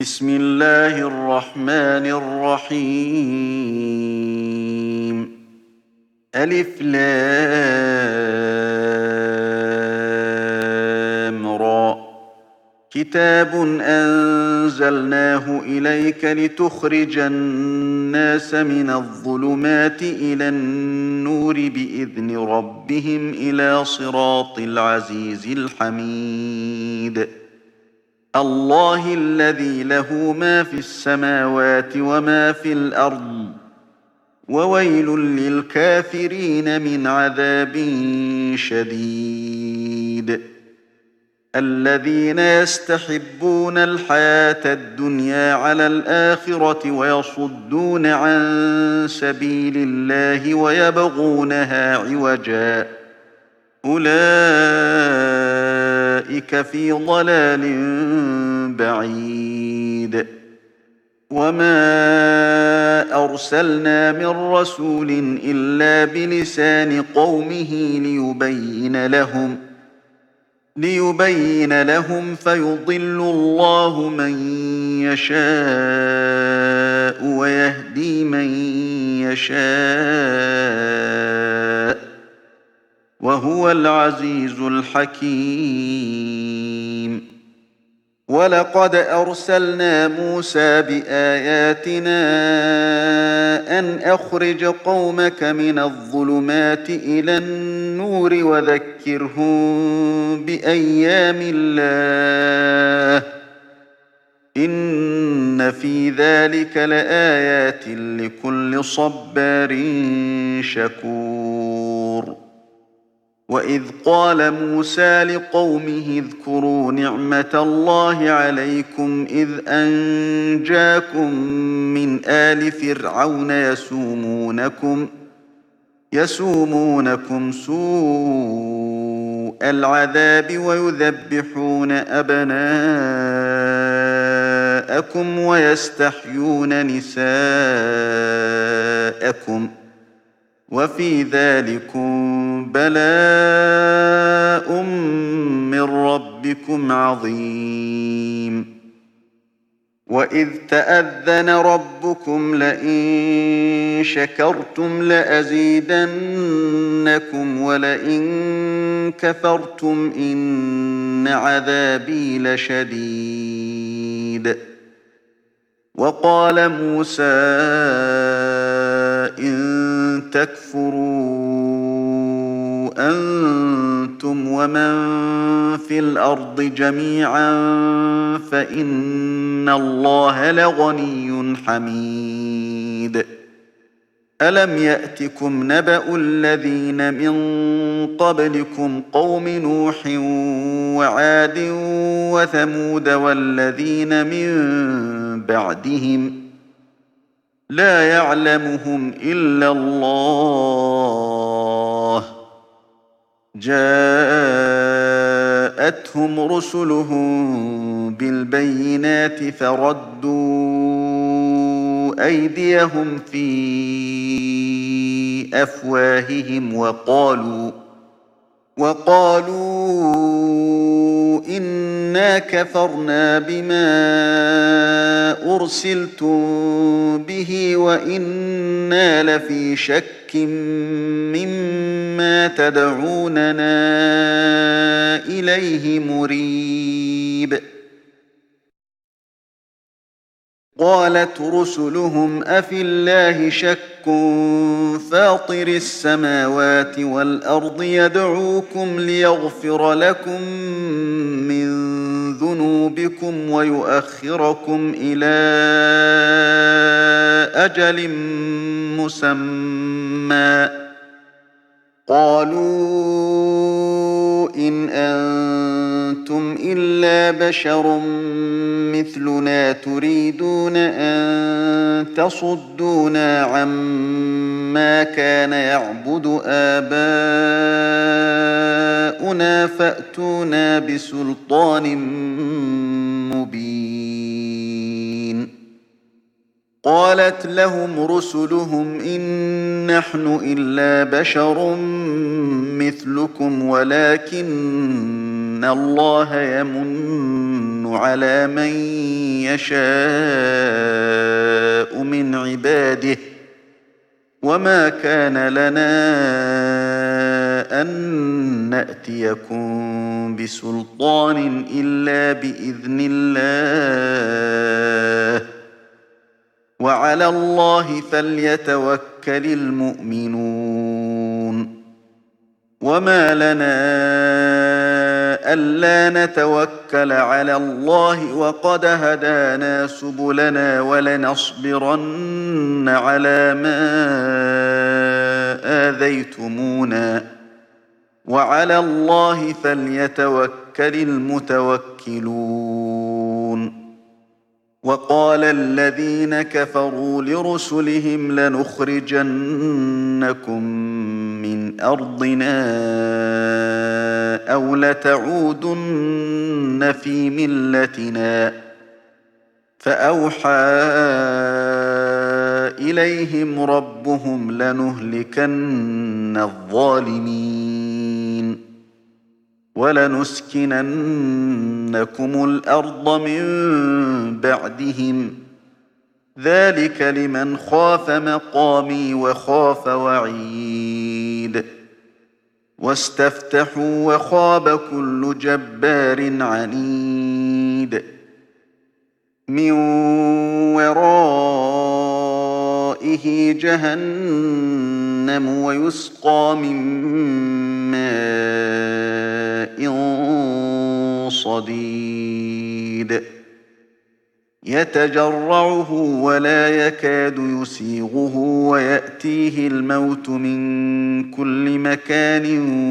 بسم الله الرحمن الرحيم. ألف لام را. كتاب أنزلناه إليك لتخرج الناس من الظلمات إلى النور بإذن ربهم إلى صراط العزيز الحميد. الله الذي له ما في السماوات وما في الأرض، وويل للكافرين من عذاب شديد. الذين يستحبون الحياة الدنيا على الآخرة ويصدون عن سبيل الله ويبغونها عوجا، أولئك في ضلال بعيد. وما أرسلنا من رسول إلا بلسان قومه ليبين لهم فيضل الله من يشاء ويهدي من يشاء، وهو العزيز الحكيم. ولقد أرسلنا موسى بآياتنا أن أخرج قومك من الظلمات إلى النور وذكرهم بأيام الله، إن في ذلك لآيات لكل صبار شكور. وإذ قال موسى لقومه اذكروا نعمة الله عليكم إذ أنجاكم من آل فرعون يسومونكم سوء العذاب ويذبحون أبناءكم ويستحيون نساءكم، وفي ذلكم بلاء من ربكم عظيم. وإذ تأذن ربكم لئن شكرتم لأزيدنكم ولئن كفرتم إن عذابي لشديد. وقال موسى إن تكفروا أنتم ومن في الأرض جميعا فإن الله لغني حميد. ألم يأتكم نبأ الذين من قبلكم قوم نوح وعاد وثمود والذين من بعدهم لا يعلمهم إلا الله، جاءتهم رسلهم بالبينات فردوا أيديهم في أفواههم وقالوا إنا كفرنا بما أرسلتم به وإنا لفي شك مما تدعوننا إليه مريب. قالت رسلهم أفي الله شك فاطر السماوات والأرض يدعوكم ليغفر لكم من ذنوبكم ويؤخركم إلى أجل مسمى، قالوا إن أنتم إلا بشر مثلنا تريدون أن تصدونا عما كان يعبد آباؤنا فأتونا بسلطان مبين. قالت لهم رسلهم إن نحن إلا بشر مثلكم ولكن الله يمن على من يشاء من عباده وما كان لنا أن نأتيكم بسلطان إلا بإذن الله وعلى الله فليتوكل المؤمنون وما لنا ألا نتوكل على الله وقد هدانا سبلنا ولنصبرن على ما آذيتمونا وعلى الله فليتوكل المتوكلون وقال الذين كفروا لرسلهم لنخرجنكم من أرضنا أو لتعودن في ملتنا فأوحى إليهم ربهم لنهلكن الظالمين ولنسكننكم الأرض من بعدهم ذلك لمن خاف مقامي وخاف وعيد واستفتحوا وخاب كل جبار عنيد من ورائه جهنم ويسقى من ماء صديد يتجرعه ولا يكاد يسيغه ويأتيه الموت من كل مكان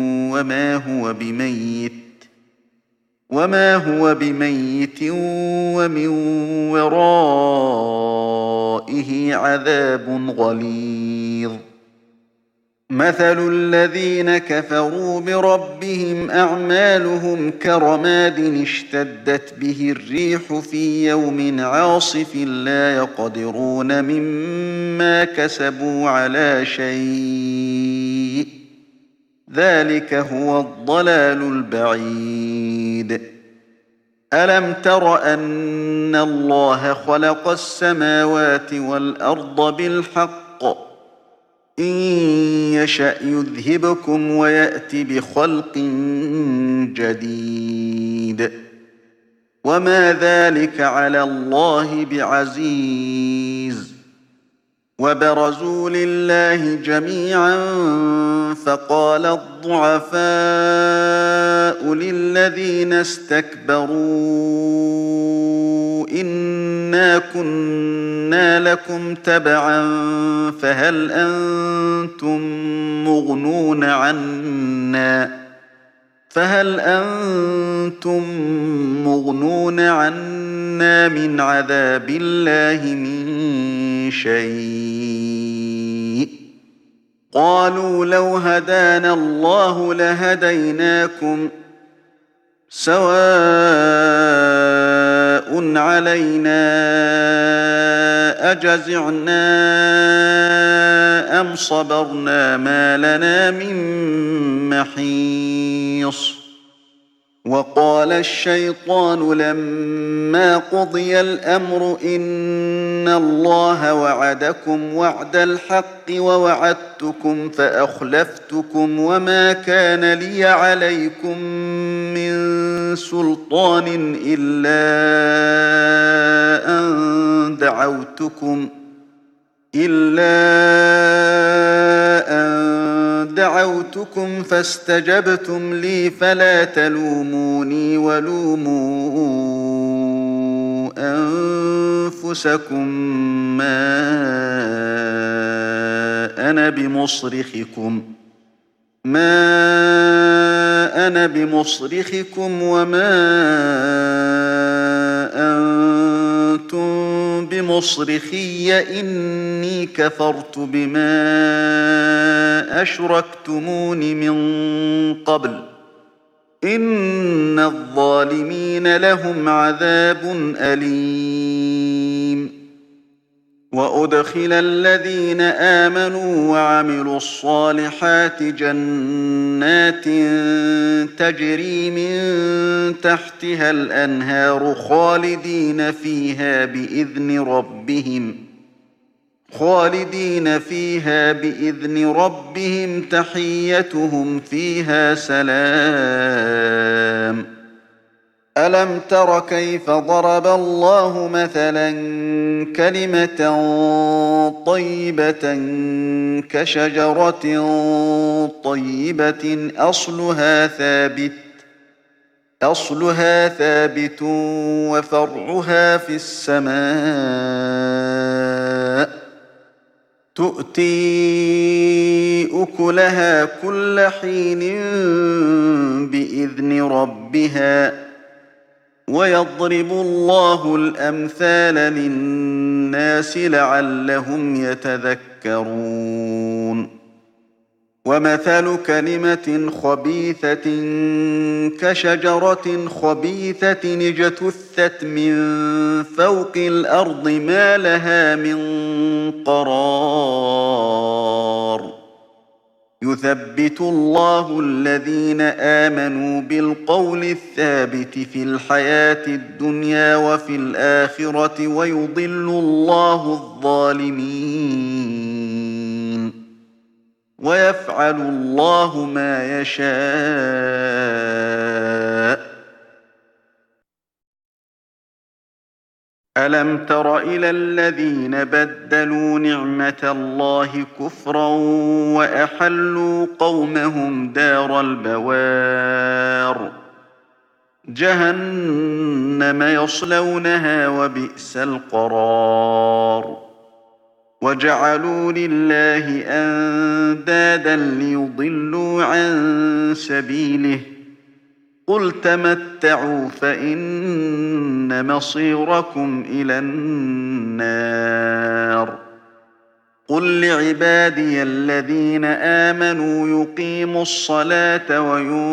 وما هو بميت ومن ورائه عذاب غليظ مثل الذين كفروا بربهم أعمالهم كرماد اشتدت به الريح في يوم عاصف لا يقدرون مما كسبوا على شيء ذلك هو الضلال البعيد ألم تر أن الله خلق السماوات والأرض بالحق إن يشأ يذهبكم ويأت بخلق جديد وما ذلك على الله بعزيز وبرزوا لله جميعا فقال الضعفاء للذين استكبروا إنا كنا لكم تبعا فهل أنتم مغنون عنا من عذاب الله من شيء قالوا لو هدانا الله لهديناكم سواء علينا أجزعنا أم صبرنا ما لنا من محيص وقال الشيطان لما قضي الأمر إن الله وعدكم وعد الحق ووعدتكم فأخلفتكم وما كان لي عليكم من سلطان إلا أن دعوتكم فاستجبتم لي فلا تلوموني ولوموا أنفسكم ما أنا بمصرخكم وما أنتم بمصرخي إني كفرت بما أشركتمون من قبل إن الظالمين لهم عذاب أليم وأدخل الذين آمنوا وعملوا الصالحات جنات تجري من تحتها الأنهار خالدين فيها بإذن ربهم تحيتهم فيها سلام. ألم تر كيف ضرب الله مثلا كلمة طيبة كشجرة طيبة أصلها ثابت وفرعها في السماء تؤتي أكلها كل حين بإذن ربها ويضرب الله الأمثال للناس لعلهم يتذكرون. ومثل كلمة خبيثة كشجرة خبيثة اجتثت من فوق الأرض ما لها من قرار. يثبت الله الذين آمنوا بالقول الثابت في الحياة الدنيا وفي الآخرة ويضل الله الظالمين ويفعل الله ما يشاء. ألم تر إلى الذين بدلوا نعمة الله كفرا وأحلوا قومهم دار البوار جهنم يصلونها وبئس القرار. وجعلوا لله أندادا ليضلوا عن سبيله قل تمتعوا فإن مصيركم إلى النار. قل لعبادي الذين آمنوا يقيموا الصلاة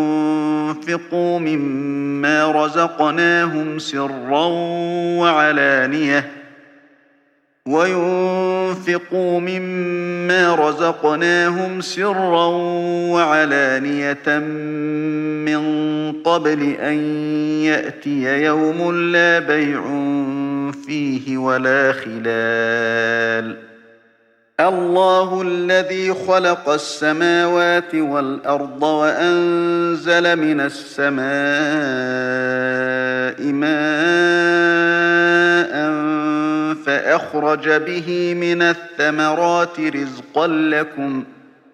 وينفقوا مما رزقناهم سرا وعلانية من قبل أن يأتي يوم لا بيع فيه ولا خلال. الله الذي خلق السماوات والأرض وأنزل من السماء ماء فأخرج به من الثمرات رزقا لكم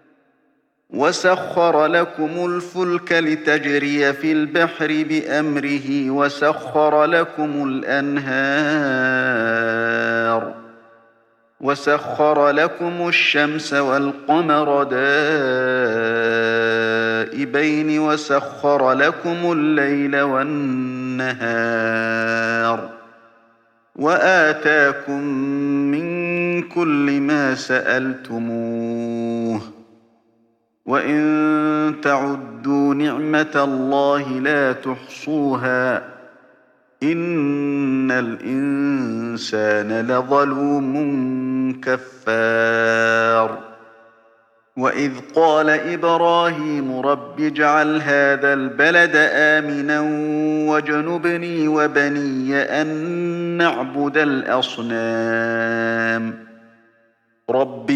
وسخر لكم الفلك لتجري في البحر بأمره وسخر لكم الشمس والقمر دائبين وسخر لكم الليل والنهار وآتاكم من كل ما سألتموه وإن تعدوا نعمة الله لا تحصوها إن الإنسان لظلوم كفار. وإذ قال إبراهيم رب اجعل هذا البلد آمنا واجنبني وبني أن نعبد الأصنام رب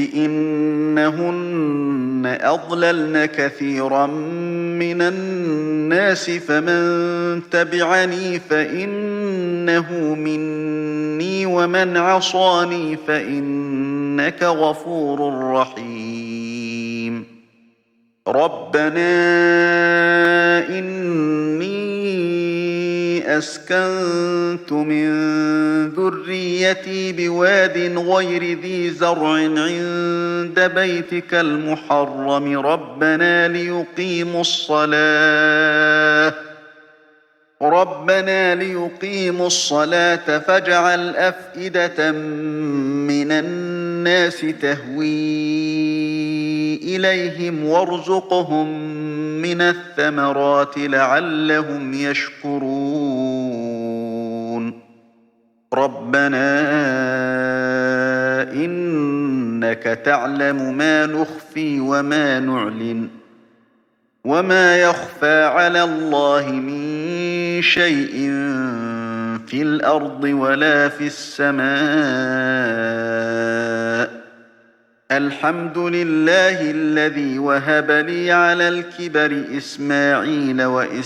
إنهن أضللن كثيرا من الناس فمن تبعني فإنه مني ومن عصاني فإنك غفور رحيم. ربنا إني أسكنت من ذريتي بواد غير ذي زرع عند بيتك المحرم ربنا ليقيموا الصلاة فاجعل أفئدة من الناس تهوي إليهم وارزقهم من الثمرات لعلهم يشكرون. ربنا إنك تعلم ما نخفي وما نعلن وما يخفى على الله من شيء في الأرض ولا في السماء. الحمد لله الذي وهب لي على الكبر إسماعيل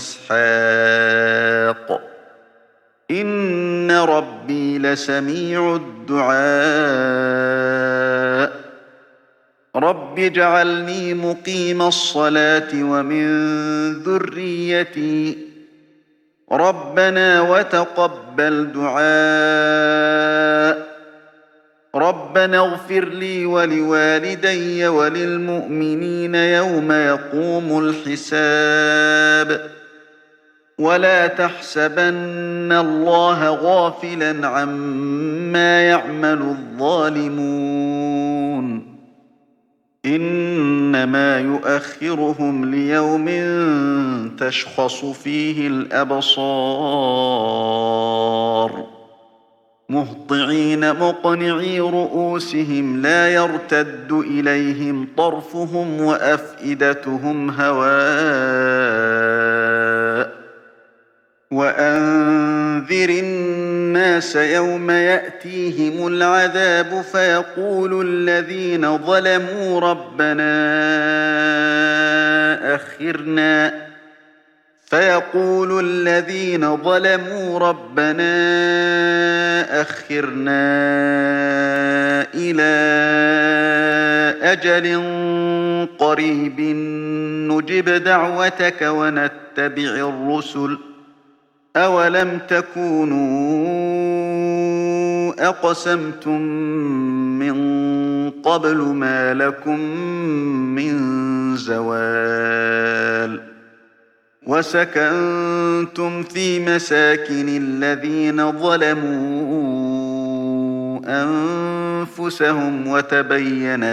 وإسحاق إن ربي لسميع الدعاء. رب اجعلني مقيم الصلاة ومن ذريتي ربنا وتقبل دعاء. ربنا اغفر لي ولوالدي وللمؤمنين يوم يقوم الحساب. ولا تحسبن الله غافلا عما يعمل الظالمون إنما يؤخرهم ليوم تشخص فيه الأبصار مهطعين مقنعي رؤوسهم لا يرتد إليهم طرفهم وأفئدتهم هواء. وأنذر الناس يوم يأتيهم العذاب فيقول الذين ظلموا ربنا أخرنا إلى أجل قريب نجب دعوتك ونتبع الرسل أولم تكونوا أقسمتم من قبل ما لكم من زوال. وسكنتم في مساكن الذين ظلموا أنفسهم وتبين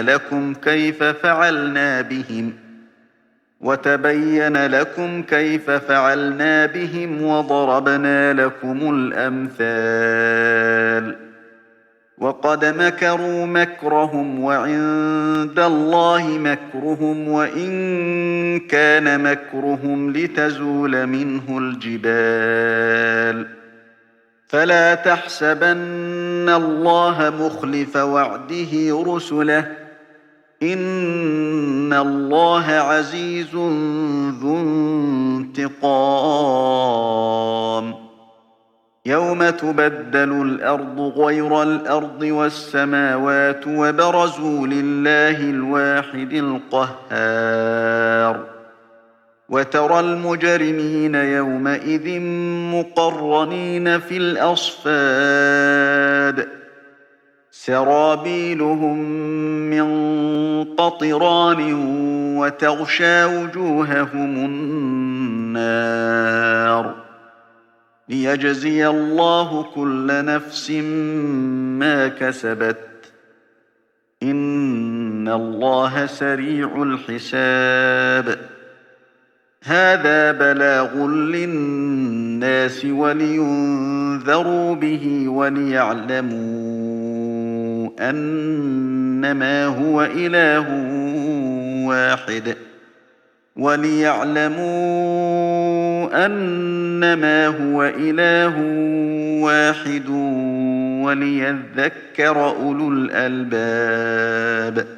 لكم كيف فعلنا بهم وضربنا لكم الأمثال. وقد مكروا مكرهم وعند الله مكرهم وإن كان مكرهم لتزول منه الجبال. فلا تحسبن الله مخلف وعده رسله إن الله عزيز ذو انتقام. يوم تبدل الأرض غير الأرض والسماوات وبرزوا لله الواحد القهار. وترى المجرمين يومئذ مقرنين في الأصفاد سرابيلهم من قطران وتغشى وجوههم النار ليجزي الله كل نفس ما كسبت إن الله سريع الحساب. هذا بلاغ للناس ولينذروا به وليعلموا أنما هو إله واحد وليذكر أولو الألباب.